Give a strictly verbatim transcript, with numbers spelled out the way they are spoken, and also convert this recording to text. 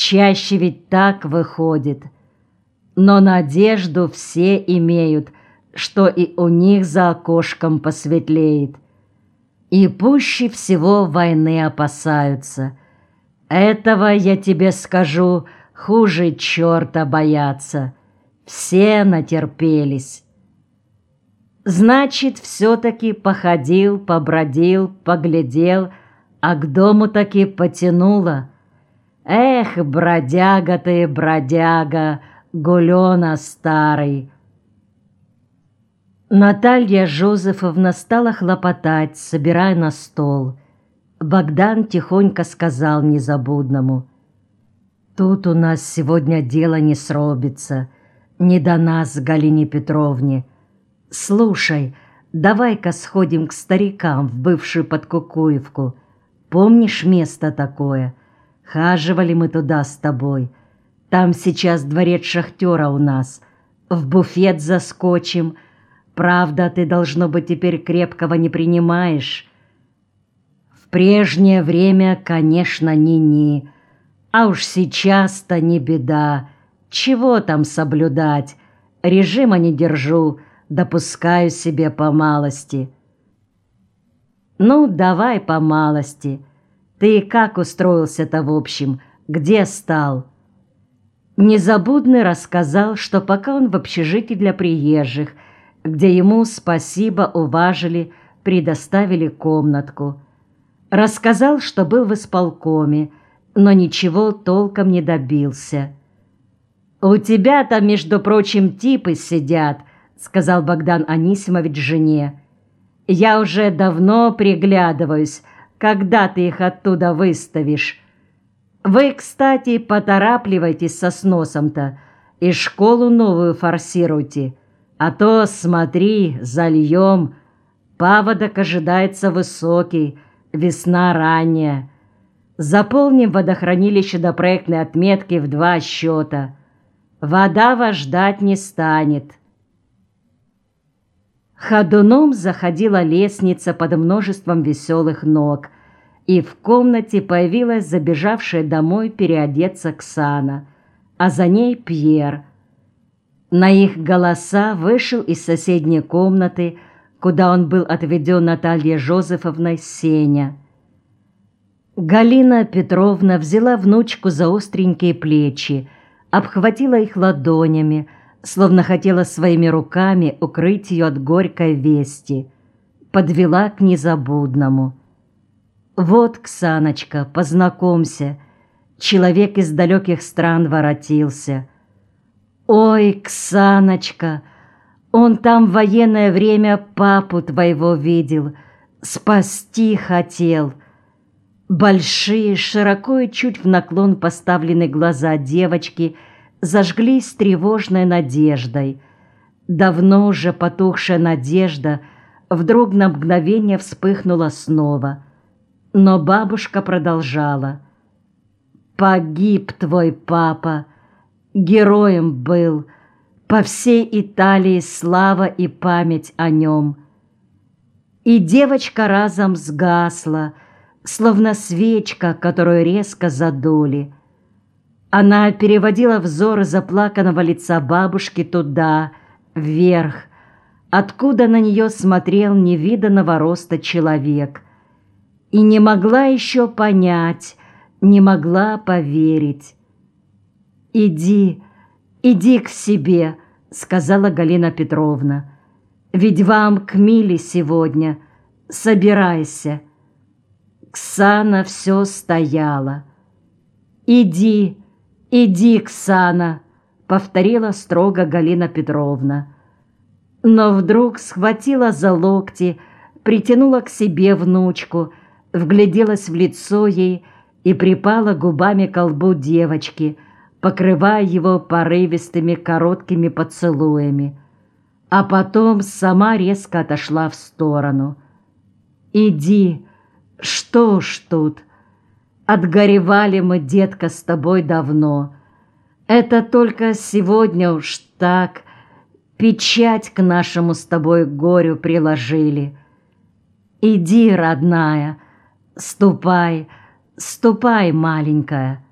Чаще ведь так выходит. Но надежду все имеют, что и у них за окошком посветлеет. И пуще всего войны опасаются. Этого, я тебе скажу, хуже черта боятся. Все натерпелись. Значит, все-таки походил, побродил, поглядел, а к дому таки потянуло. Эх, бродяга ты, бродяга, гулёна старый. Наталья Жозефовна стала хлопотать, собирая на стол. Богдан тихонько сказал незабудному: «Тут у нас сегодня дело не сробится, не до нас, Галине Петровне. Слушай, давай-ка сходим к старикам в бывшую Подкукуевку. Помнишь место такое? Хаживали мы туда с тобой. Там сейчас дворец шахтера у нас. В буфет заскочим. Правда, ты, должно быть, теперь крепкого не принимаешь». В прежнее время, конечно, ни-ни. А уж сейчас-то не беда. Чего там соблюдать? Режима не держу, допускаю себе по малости. Ну, давай по малости. Ты как устроился-то в общем? Где стал? Незабудный рассказал, что пока он в общежитии для приезжих, где ему, спасибо, уважили, предоставили комнатку. Рассказал, что был в исполкоме, но ничего толком не добился. «У тебя там, между прочим, типы сидят», — сказал Богдан Анисимович жене. «Я уже давно приглядываюсь, когда ты их оттуда выставишь. Вы, кстати, поторапливайтесь со сносом-то и школу новую форсируйте, а то, смотри, зальем. Паводок ожидается высокий, весна ранняя. Заполним водохранилище до проектной отметки в два счета. Вода вас ждать не станет». Ходуном заходила лестница под множеством веселых ног, и в комнате появилась забежавшая домой переодеться Ксана, а за ней Пьер. На их голоса вышел из соседней комнаты, куда он был отведен Натальей Жозефовной, Сеня. Галина Петровна взяла внучку за остренькие плечи, обхватила их ладонями, словно хотела своими руками укрыть ее от горькой вести, подвела к незабудному. «Вот, Ксаночка, познакомься, человек из далеких стран воротился». «Ой, Ксаночка, он там в военное время папу твоего видел, спасти хотел». Большие, широко и чуть в наклон поставленные глаза девочки зажглись тревожной надеждой. Давно уже потухшая надежда вдруг на мгновение вспыхнула снова. Но бабушка продолжала: «Погиб твой папа, героем был, по всей Италии слава и память о нем». И девочка разом сгасла, словно свечка, которую резко задули. Она переводила взор заплаканного лица бабушки туда, вверх, откуда на нее смотрел невиданного роста человек, и не могла еще понять, не могла поверить. «Иди, иди к себе», — сказала Галина Петровна, — «ведь вам к Миле сегодня, собирайся». Ксана все стояла. «Иди, иди, Ксана», — повторила строго Галина Петровна. Но вдруг схватила за локти, притянула к себе внучку, вгляделась в лицо ей и припала губами к лбу девочки, покрывая его порывистыми короткими поцелуями, а потом сама резко отошла в сторону. «Иди, что ж тут? Отгоревали мы, детка, с тобой давно. Это только сегодня уж так печать к нашему с тобой горю приложили. Иди, родная, ступай, ступай, маленькая».